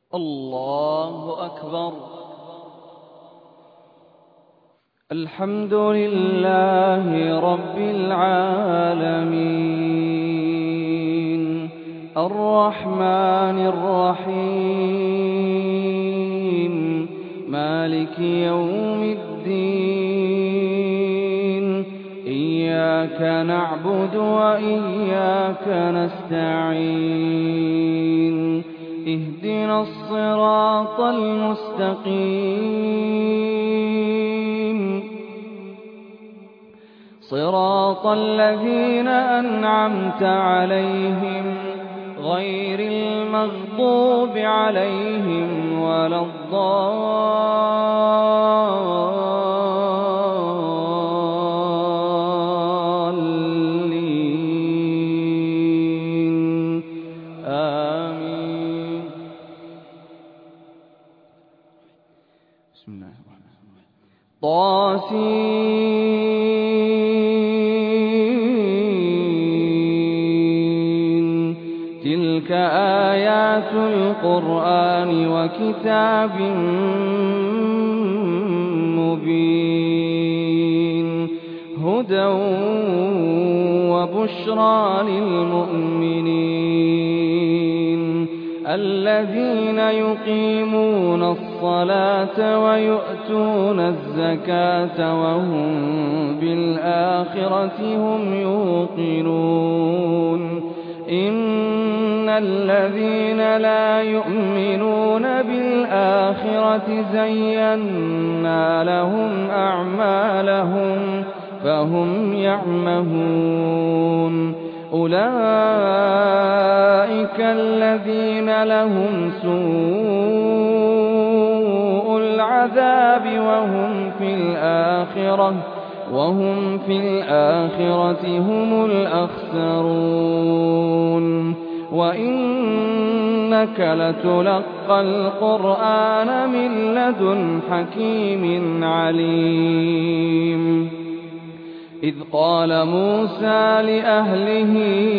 الله أكبر. الحمد لله رب العالمين الرحمن الرحيم مالك يوم الدين إياك نعبد وإياك نستعين اهدنا الصراط المستقيم صراط الذين أنعمت عليهم غير المغضوب عليهم ولا الضالين آمين. بسم الله الرحمن الرحيم. طاسين تلك آيات القرآن وكتاب مبين هدى وبشرى للمؤمنين الذين يقيمون الصلاة ويؤتون الزكاة وهم بالآخرة هم يوقنون إن الذين لا يؤمنون بالآخرة زينا لهم أعمالهم فهم يعمهون أولئك الذين لهم سوء العذاب وهم في الآخرة هم الأخسرون وإنك لتلقى القرآن من لدن حكيم عليم إذ قال موسى لأهله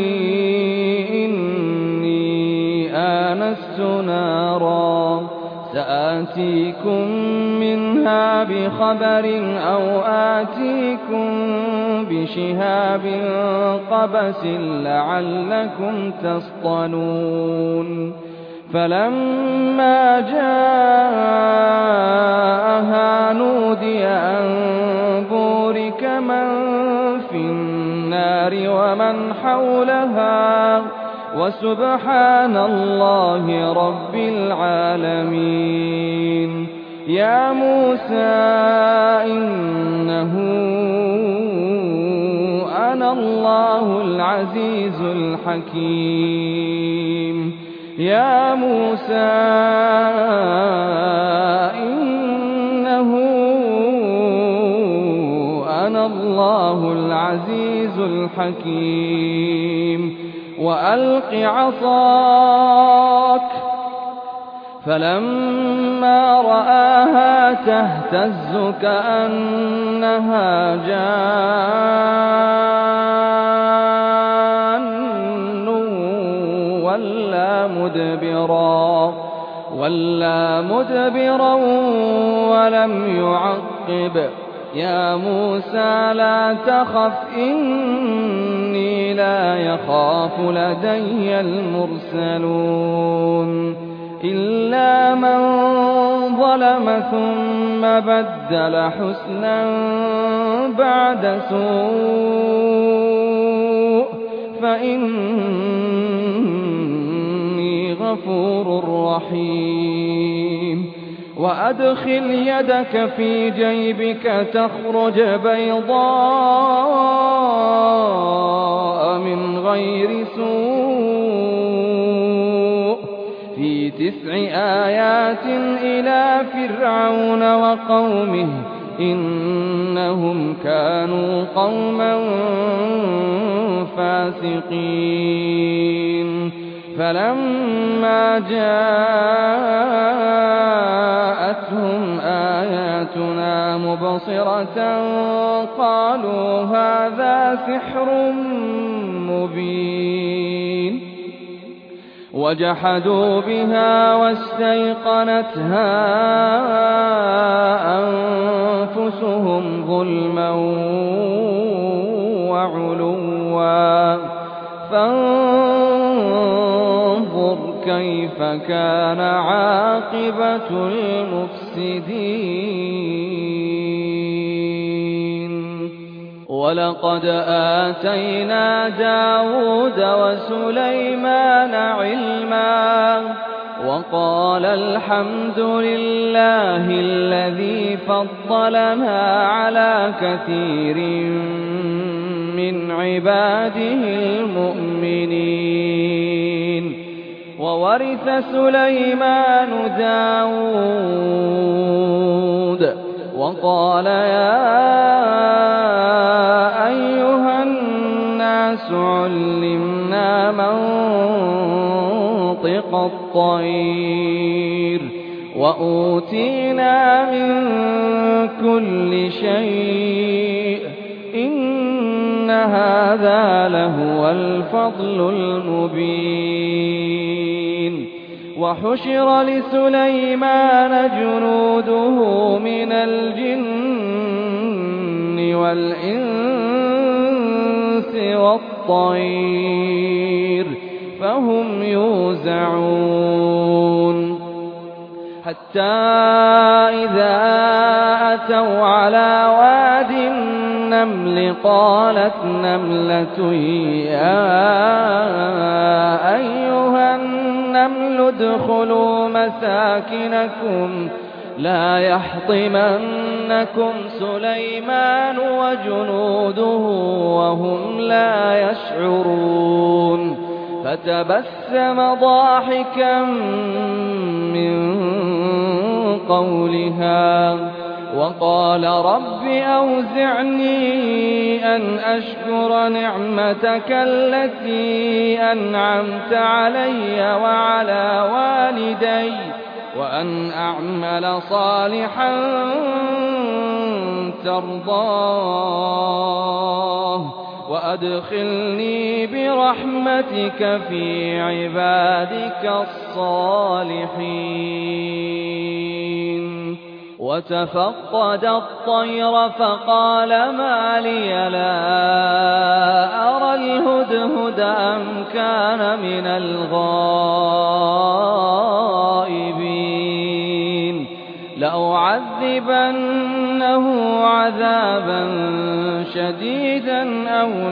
إني آنست نارا سآتيكم منها بخبر أو آتيكم بشهاب قبس لعلكم تصطلون فلما جاءها نودي أن بورك من في النار ومن حولها وسبحان الله رب العالمين يا موسى إنه أنا الله العزيز الحكيم يا موسى إنه أنا الله العزيز الحكيم وألق عصاك فلما رآها تهتز كأنها جان ولا مدبرا ولم يعقب يا موسى لا تخف إني لا يخاف لدي المرسلون إلا من ظلم ثم بدل حسنا بعد سوء فإني غفور رحيم وأدخل يدك في جيبك تخرج بيضاء من غير سوء في 9 آيات إلى فرعون وقومه إنهم كانوا قوما فاسقين فلما جاءتهم آياتنا مبصرة قالوا هذا سحر مبين وجحدوا بها واستيقنتها أنفسهم ظلما وعلوا فانظر كيف كان عاقبة المفسدين. ولقد آتينا داود وسليمان علما وقال الحمد لله الذي فضلنا على كثير من عباده المؤمنين. وورث سليمان داود وقال يا أيها الناس علمنا منطق الطير وأوتينا من كل شيء إن هذا لهو الفضل المبين. وحشر لسليمان جنوده من الجن والإنس والطير فهم يوزعون حتى إذا أتوا على واد النمل قالت نملة يا أيها النمل ادخلوا مساكنكم لا يحطمنكم سليمان وجنوده وهم لا يشعرون. فتبسم ضاحكا من قولها وقال رب أوزعني أن أشكر نعمتك التي أنعمت علي وعلى والدي وأن أعمل صالحا ترضاه وأدخلني برحمتك في عبادك الصالحين. وتفقد الطير فقال ما لي لا أرى الهدهد أم كان من الغائبين لأعذبنه عذابا شديدا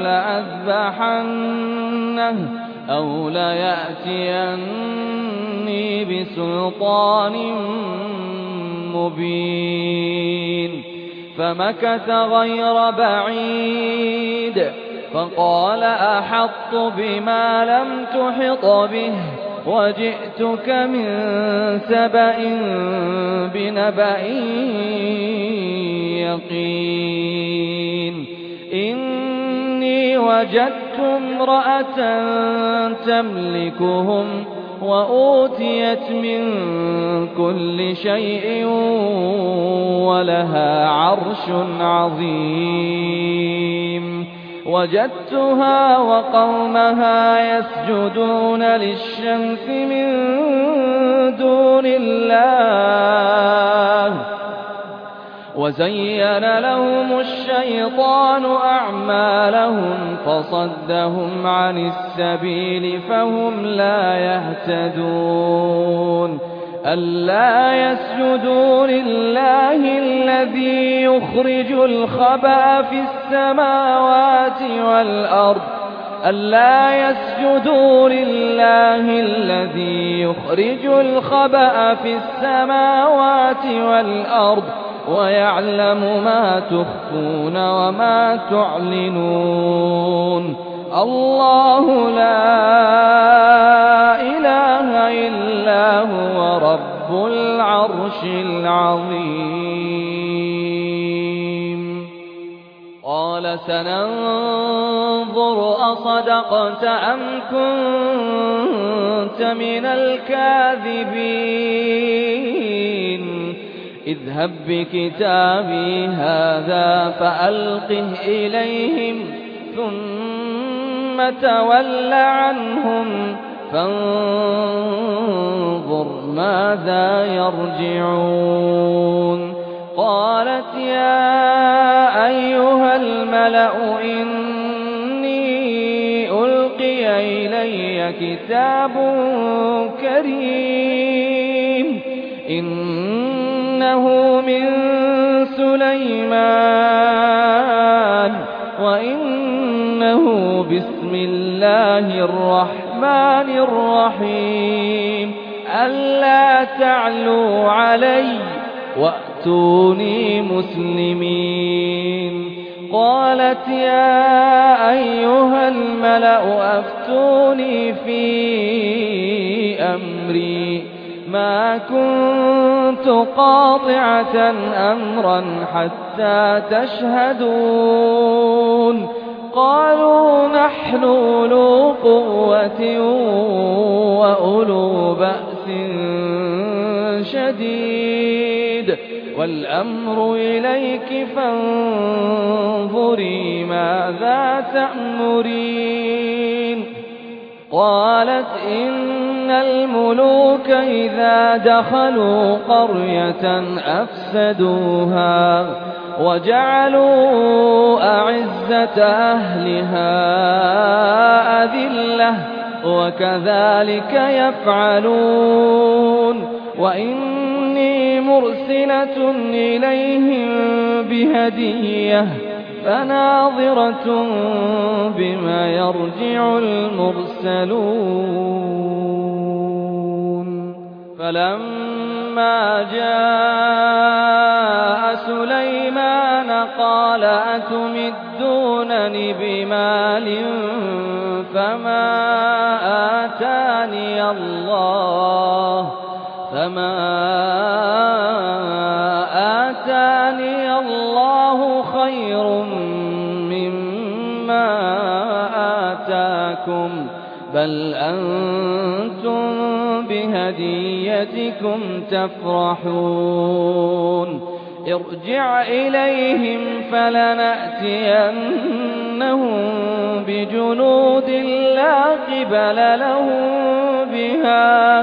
أو ليأتيني بسلطان مبين. فمكث غير بعيد فقال أحطت بما لم تحط به وجئتك من سبأ بنبأ يقين. إني وجدت امرأة تملكهم وأوتيت من كل شيء ولها عرش عظيم. وجدتها وقومها يسجدون للشمس من دون الله وزين لهم الشيطان أعمالهم فصدهم عن السبيل فهم لا يهتدون. ألا يسجدوا لله الذي يخرج الخبأ في السماوات والأرض ألا يسجدوا لله الذي يخرج الخبأ في السماوات والأرض ويعلم ما تخفون وما تعلنون. الله لا إله إلا هو رب العرش العظيم. قال سننظر أصدقت أم كنت من الكاذبين اذهب بكتابي هذا فألقه إليهم ثم تول عنهم فانظر ماذا يرجعون قالت يا أيها الملأ إني ألقي إلي كتاب كريم إنه من سليمان وإنه بسم الله الرحمن الرحيم ألا تعلوا علي وأتوني مسلمين قالت يا أيها الملأ أفتوني في أمري ما كنت قاطعة أمرا حتى تشهدون قالوا نحن أولو قوة وأولو بأس شديد والأمر إليك فانظري ماذا تأمرين قالت إن الملوك إذا دخلوا قرية أفسدوها وجعلوا أعزة أهلها أذلة وكذلك يفعلون وإني مرسلة إليهم بهدية فناظرة بما يرجع المرسلون فلما جاء سليمان قال أتمدونني بمال فما آتاني الله خير مما آتاكم بل أنتم بهديتكم تفرحون ارجع إليهم فلنأتينهم بجنود لا قبل لهم بها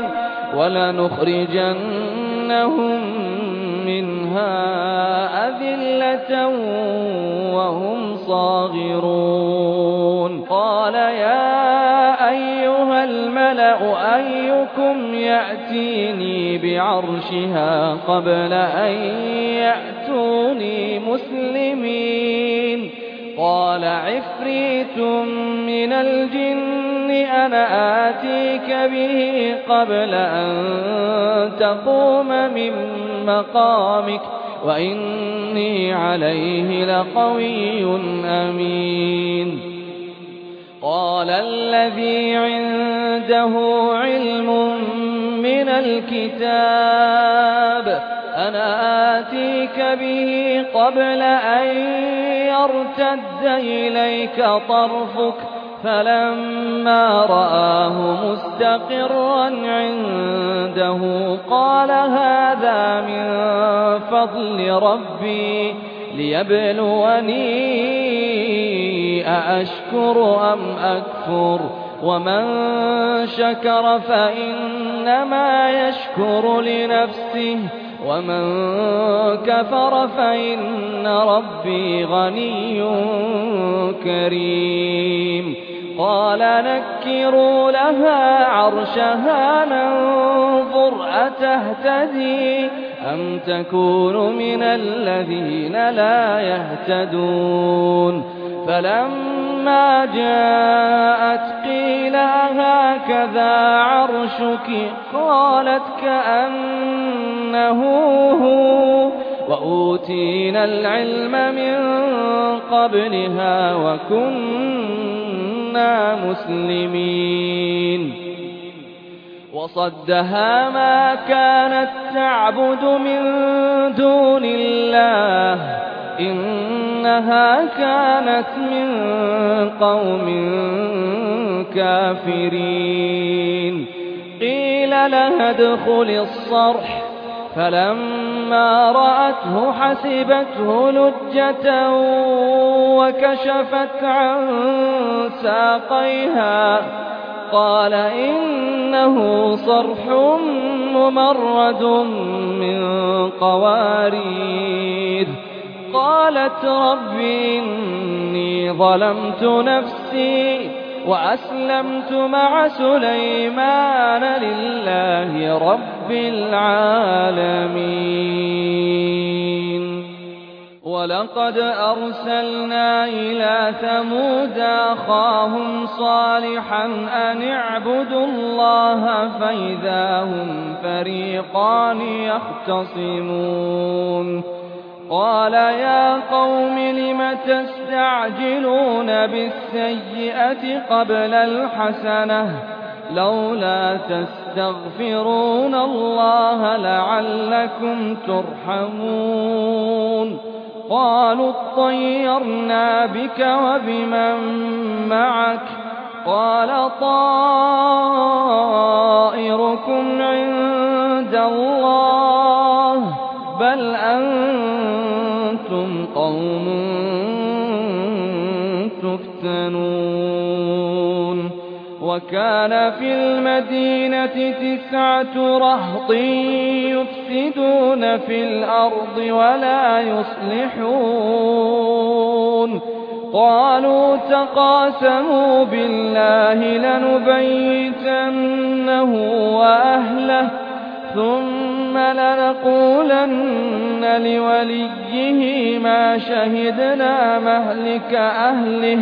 ولنخرجنهم منها أذلة وهم صاغرون قال يا أيها الملأ أيكم يأتيني بعرشها قبل أن يأتوني مسلمين قال عفريت من الجن أنا آتيك به قبل أن تقوم من مقامك وإني عليه لقوي أمين قال الذي عنده علم من الكتاب أنا آتيك به قبل أن يرتد إليك طرفك فلما رآه مستقرا عنده قال هذا من فضل ربي ليبلوني أأشكر أم أكفر ومن شكر فإنما يشكر لنفسه ومن كفر فإن ربي غني كريم قال نكروا لها عرشها ننظر أتهتدي أم تكون من الذين لا يهتدون فلما جاءت قيل هكذا عرشك قالت كأنه هو وأوتينا العلم من قبلها وكنا مسلمين وصدها ما كانت تعبد من دون الله إنها كانت من قوم كافرين قيل لها ادخل الصرح فلما رأته حسبته لجة وكشفت عن ساقيها قال إنه صرح ممرد من قوارير. قالت رب إني ظلمت نفسي وأسلمت مع سليمان لله رب العالمين. ولقد أرسلنا إلى ثمود أخاهم صالحا أن اعبدوا الله فإذا هم فريقان يختصمون. قال يا قوم لم تستعجلون بالسيئة قبل الحسنة لولا تستغفرون الله لعلكم ترحمون. قالوا اطيرنا بك وبمن معك قال طائركم عند الله بل أنتم قوم تفتنون. وكان في المدينة 9 رهط يفسدون في الأرض ولا يصلحون. قالوا تقاسموا بالله لنبيتنه وأهله ثم لنقولن لوليه ما شهدنا مهلك أهله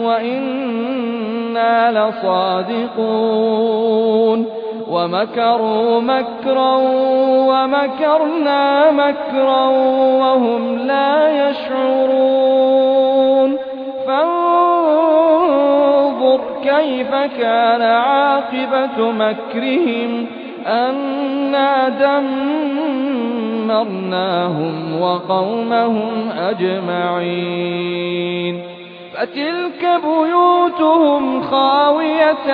وإنا لصادقون. ومكروا مكرا ومكرنا مكرا وهم لا يشعرون. فانظر كيف كان عاقبة مكرهم أنا دمرناهم وقومهم أجمعين. فتلك بيوتهم خاوية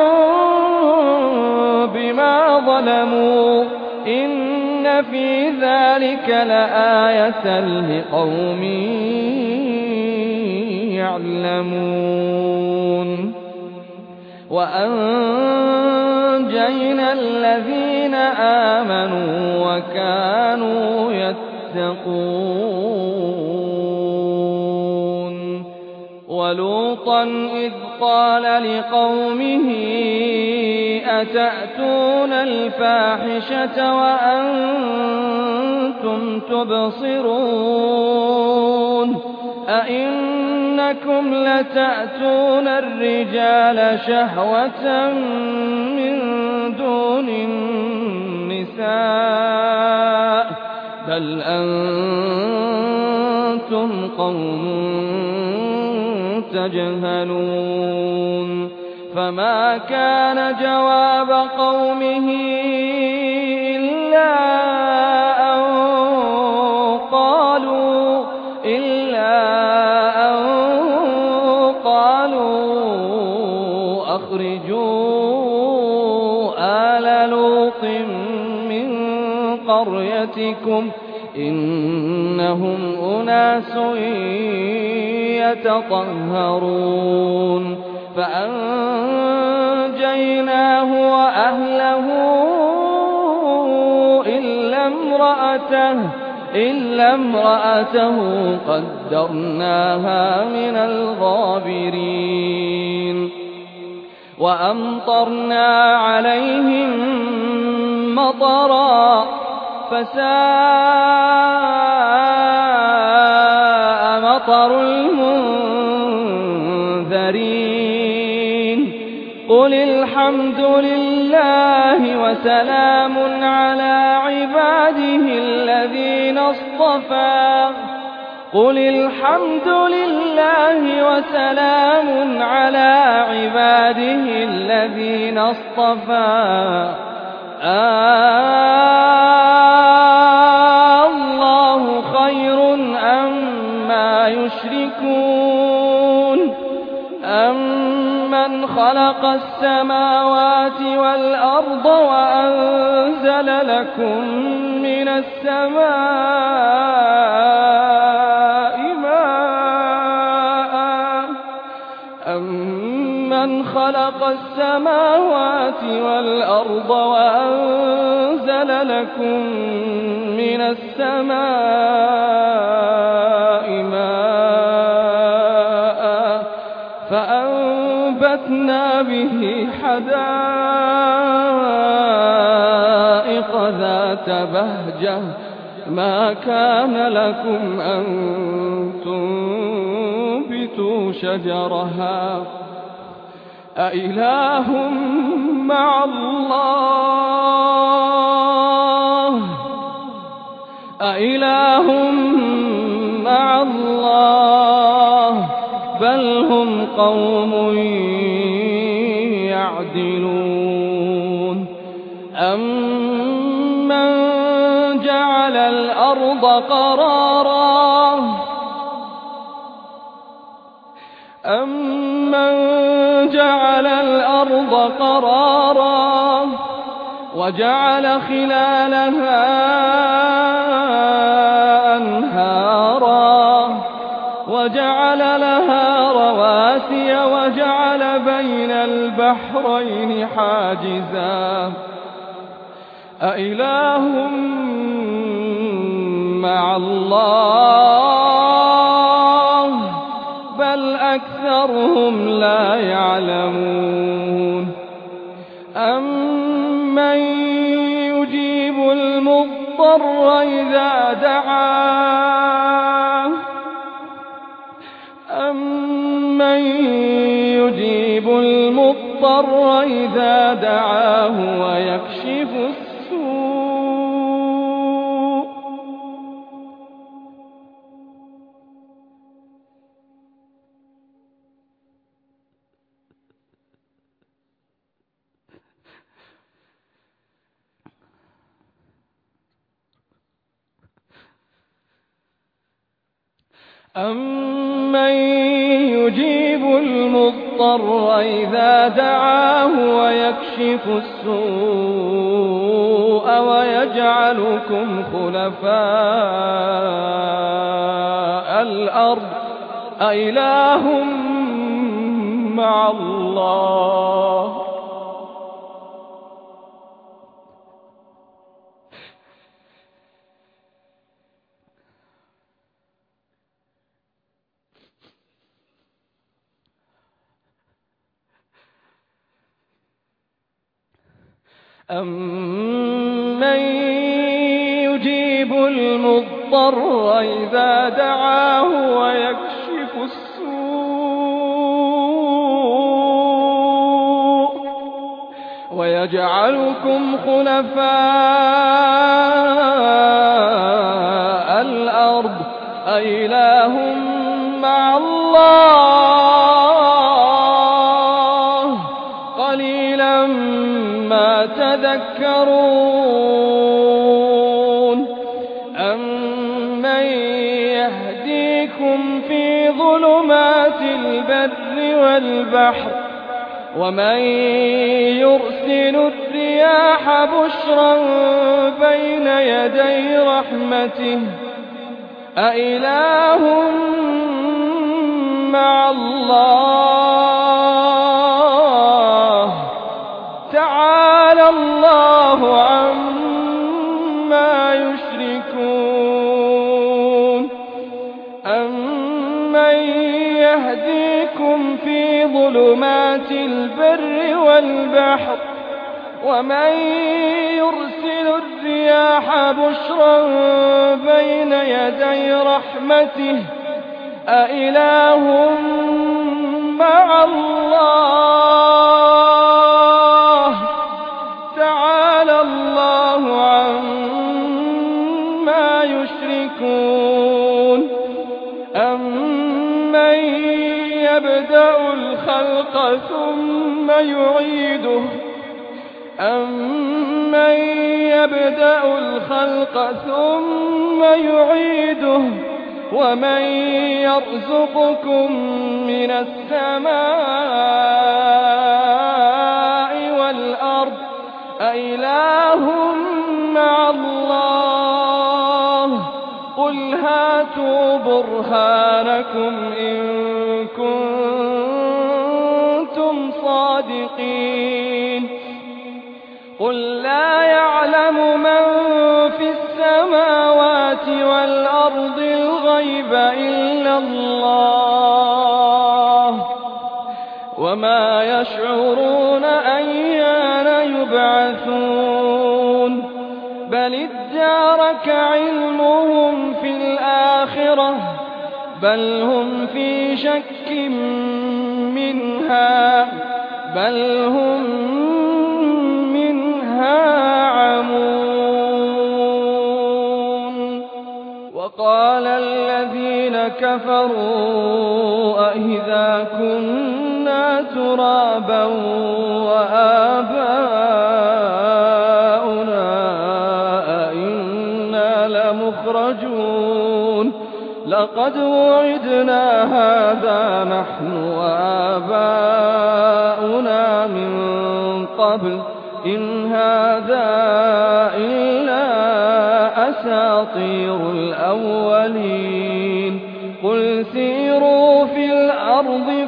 بما ظلموا إن في ذلك لآية لقوم يعلمون. وأنجينا الذين آمنوا وكانوا يتقون. ولوطا إذ قال لقومه أتأتون الفاحشة وأنتم تبصرون أئنكم لتأتون الرجال شهوة من دون النساء بل أنتم قوم تجهلون. فما كان جواب قومه إلا أن قالوا أخرجوا آل لوط من قريتكم إنهم أناس يتطهرون. فأنجيناه وأهله إلا امرأته قدرناها من الغابرين. وأمطرنا عليهم مطرا فساء مطر المنذرين. قل الحمد لله وسلام على عباده الذين اصطفى قل الحمد لله وسلام على عباده الذين اصطفى الله خير أما يشركون أمن خلق السماوات والأرض وأنزل لكم من السماء ماء أمن أَمَّنْ خَلَقَ السَّمَاوَاتِ وَالْأَرْضَ وَأَنزَلَ لَكُم مِّنَ السَّمَاءِ مَاءً فَأَنبَتْنَا بِهِ حَدَائِقَ ذَاتَ بَهْجَةٍ مَا كَانَ لَكُمْ أَن تُنبِتُوا شَجَرَهَا أَإِلَٰهٌ مَّعَ اللَّهِ بَلْ هُمْ قَوْمٌ يَعْدِلُونَ أَمَّن جَعَلَ الْأَرْضَ قَرَارًا وَجَعَلَ خِلَالَهَا أَنْهَارًا وَجَعَلَ لَهَا رَوَاسِيَ وَجَعَلَ بَيْنَ الْبَحْرَيْنِ حَاجِزًا أَإِلَٰهٌ مَّعَ اللَّهِ بَلْ أَكْثَرُهُمْ لَا يَعْلَمُونَ أَمَّن يُجِيبُ الْمُضْطَرَّ إِذَا دَعَاهُ وَيَكْشِفُ السُّوءَ وَيَجْعَلُكُمْ خُلَفَاءَ الْأَرْضِ أَإِلَٰهٌ مَّعَ اللَّهِ أَمَّن يُجِيبُ الْمُضْطَرَّ إِذَا دَعَاهُ وَيَكْشِفُ السُّوءَ وَيَجْعَلُكُمْ خُلَفَاءَ الْأَرْضِ أَإِلَٰهٌ مَّعَ اللَّهِ قَلِيلًا مَّا تَذَكَّرُونَ أَمَّن يَهْدِيكُمْ فِي ظُلُمَاتِ الْبَرِّ وَالْبَحْرِ وَمَن يُرْسِلُ الرِّيَاحَ بُشْرًا بَيْنَ يَدَيْ رَحْمَتِهِ أَإِلَٰهٌ مَّعَ اللَّهِ تَعَالَى اللَّهُ عَمَّا يُشْرِكُونَ أَمَّن يَهْدِيكُمْ فِي ظُلُمَاتِ الْبَرِّ وَالْبَحْرِ وَمَن يُرْسِلُ الرِّيَاحَ بُشْرًا بَيْنَ يَدَيْ رَحْمَتِهِ أَإِلَٰهٌ مَّعَ اللَّهِ تَعَالَى اللَّهُ عَمَّا يُشْرِكُونَ أَمَّن يَبْدَأُ الْخَلْقَ ثُمَّ يُعِيدُهُ وَمَن يَرْزُقُكُم مِّنَ السَّمَاءِ وَالْأَرْضِ أَإِلَٰهٌ مَّعَ اللَّهِ قُلْ هَاتُوا بُرْهَانَكُمْ إِن كُنتُمْ قل لا يعلم من في السماوات والأرض الغيب إلا الله وما يشعرون أيان يبعثون بل ادارك علمهم في الآخرة بل هم في شك منها بل هم عمون وقال الذين كفروا أإذا كنا ترابا وآباؤنا أئنا لمخرجون لقد وعدنا هذا نحن وآباؤنا من قبل إن هذا إلا أساطير الأولين قل سيروا في الأرض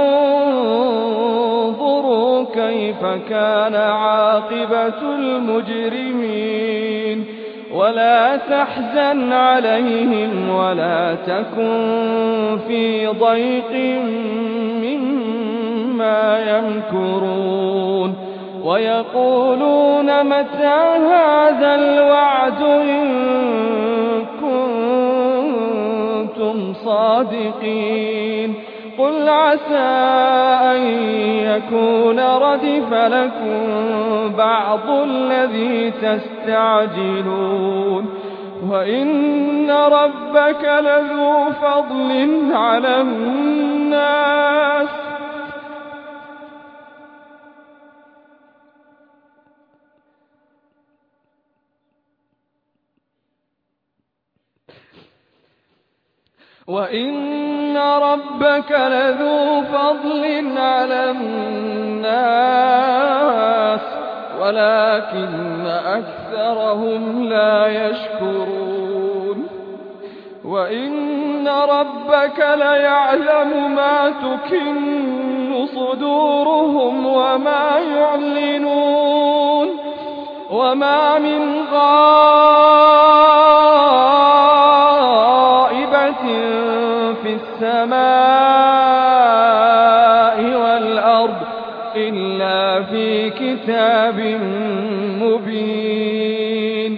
فانظروا كيف كان عاقبة المجرمين ولا تحزن عليهم ولا تكن في ضيق مما يمكرون ويقولون متى هذا الوعد إن كنتم صادقين قل عسى أن يكون ردف لكم بعض الذي تستعجلون وإن ربك لذو فضل على الناس وإن ربك لذو فضل على الناس ولكن أكثرهم لا يشكرون وإن ربك ليعلم ما تكن صدورهم وما يعلنون وما من في السماء والأرض إلا في كتاب مبين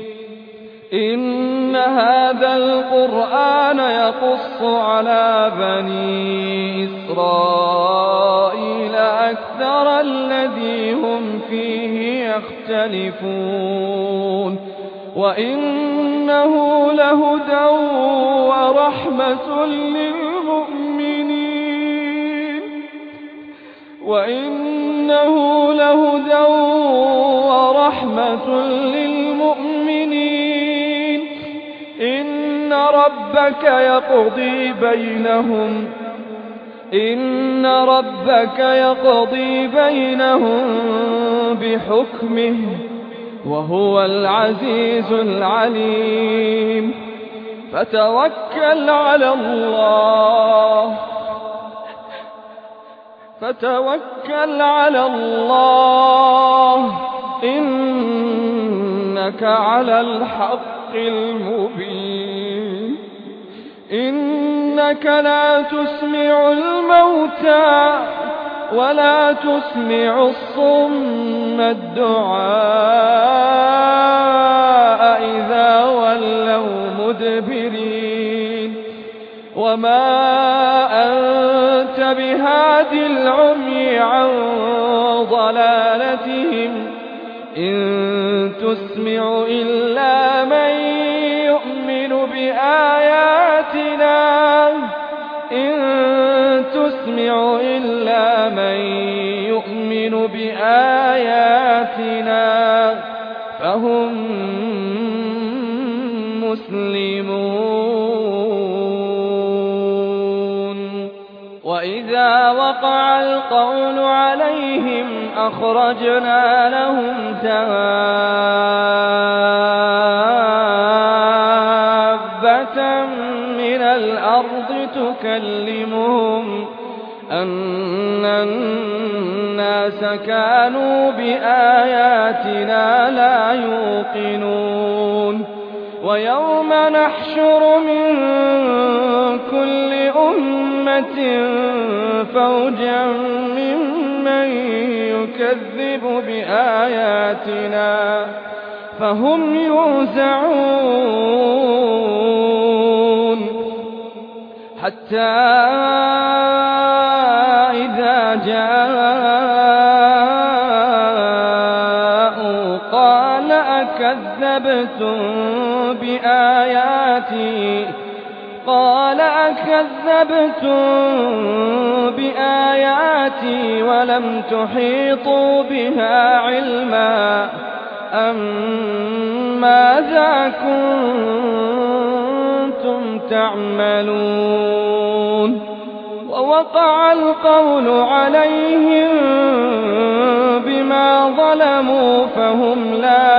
إن هذا القرآن يقص على بني إسرائيل أكثر الذي هم فيه يختلفون وإنه لهدى ورحمة للمؤمنين وإنه لهدى ورحمة للمؤمنين إن ربك يقضي بينهم بحكمه وهو العزيز العليم فتوكل على الله إنك على الحق المبين إنك لا تسمع الموتى ولا تسمع الصم الدعاء إذا ولوا مدبرين وما أنت بهاد العمي عن ضلالتهم إن تسمع إلا من يؤمن بآياتنا فهم مسلمون وإذا وقع القول عليهم أخرجنا لهم دابة من الأرض تكلمهم أن الناس الناس كانوا بآياتنا لا يوقنون ويوم نحشر من كل أمة فوجا ممن يكذب بآياتنا فهم يوزعون حتى إذا جاءوا قال أكذبتم بآياتي ولم تحيطوا بها علما أم ماذا كنتم تعملون ووقع القول عليهم بما ظلموا فهم لا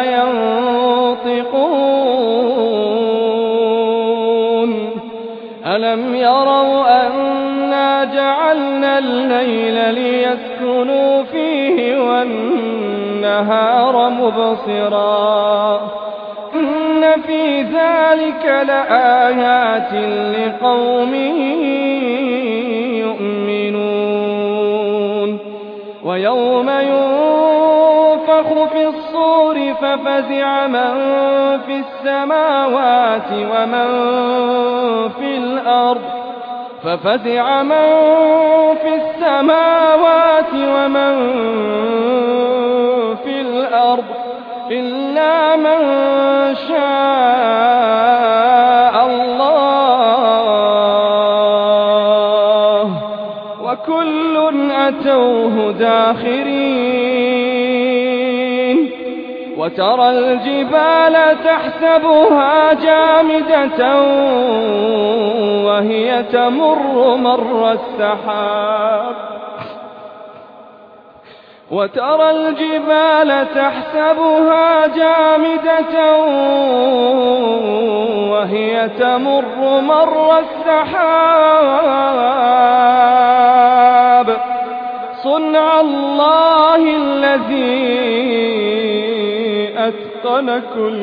ينطقون ألم يروا أنا جعلنا الليل ليسكنوا فيه والنهار مبصرا إن في ذلك لآيات لقوم يؤمنون ويوم ينفخ في الصور ففزع من في السماوات ومن في الأرض إلا من شاء الله وكل أتوه داخرين وترى الجبال تحسبها جامدة وهي تمر مر السحاب صنع الله الذي أتقن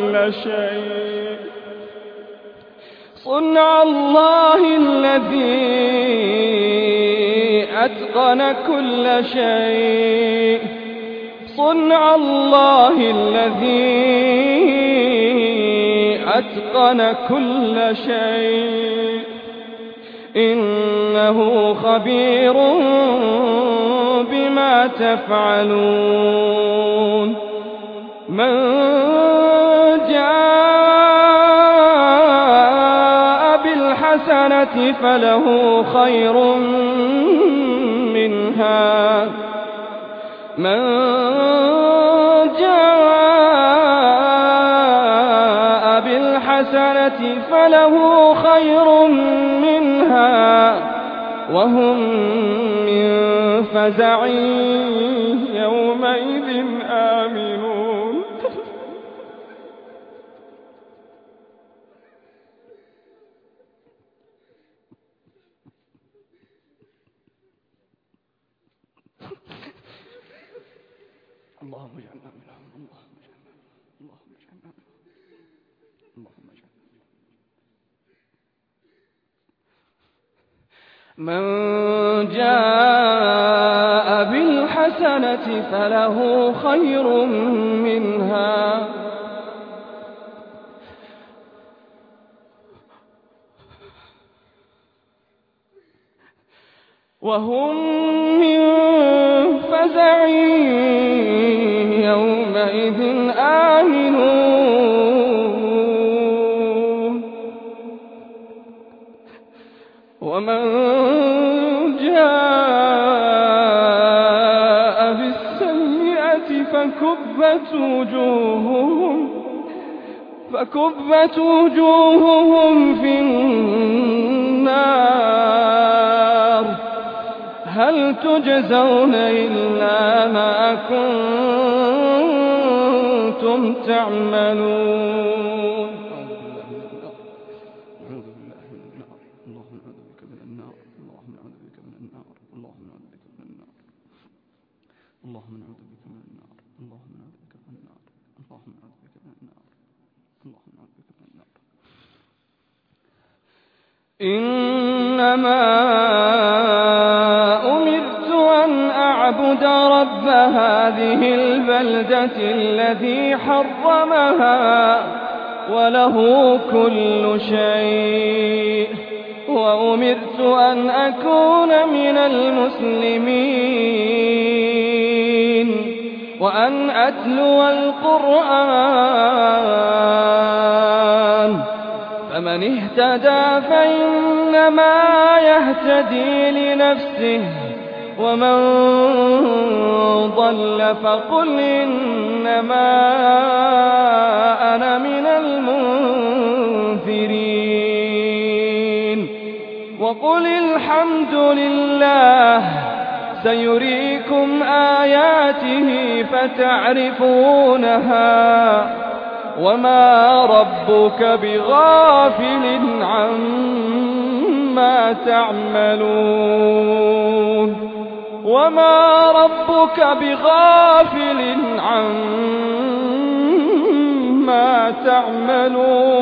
كل شيء إنه خبير بما تفعلون من جاء بالحسنة فله خير منها وهم من فزع يومئذ آمنون اللهم اجعلنا منهم اللهم اجعلنا من جاء بالحسنة فله خير منها وهم من فزع يومئذ آمنون ومن جاء بالسيئة فكبت وجوههم في النار هل تجزون إلا ما كنتم تعملون اللهم إنما أمرت أن أعبد رب هذه البلدة الذي حرمها وله كل شيء وأمرت أن أكون من المسلمين وأن أتلو القرآن فمن اهتدى فإنما يهتدي لنفسه ومن ضل فقل إنما أنا من المنذرين وقل الحمد لله سيريكم آياته فتعرفونها وما ربك بغافل عما تعملون وما ربك بغافل عما تعملون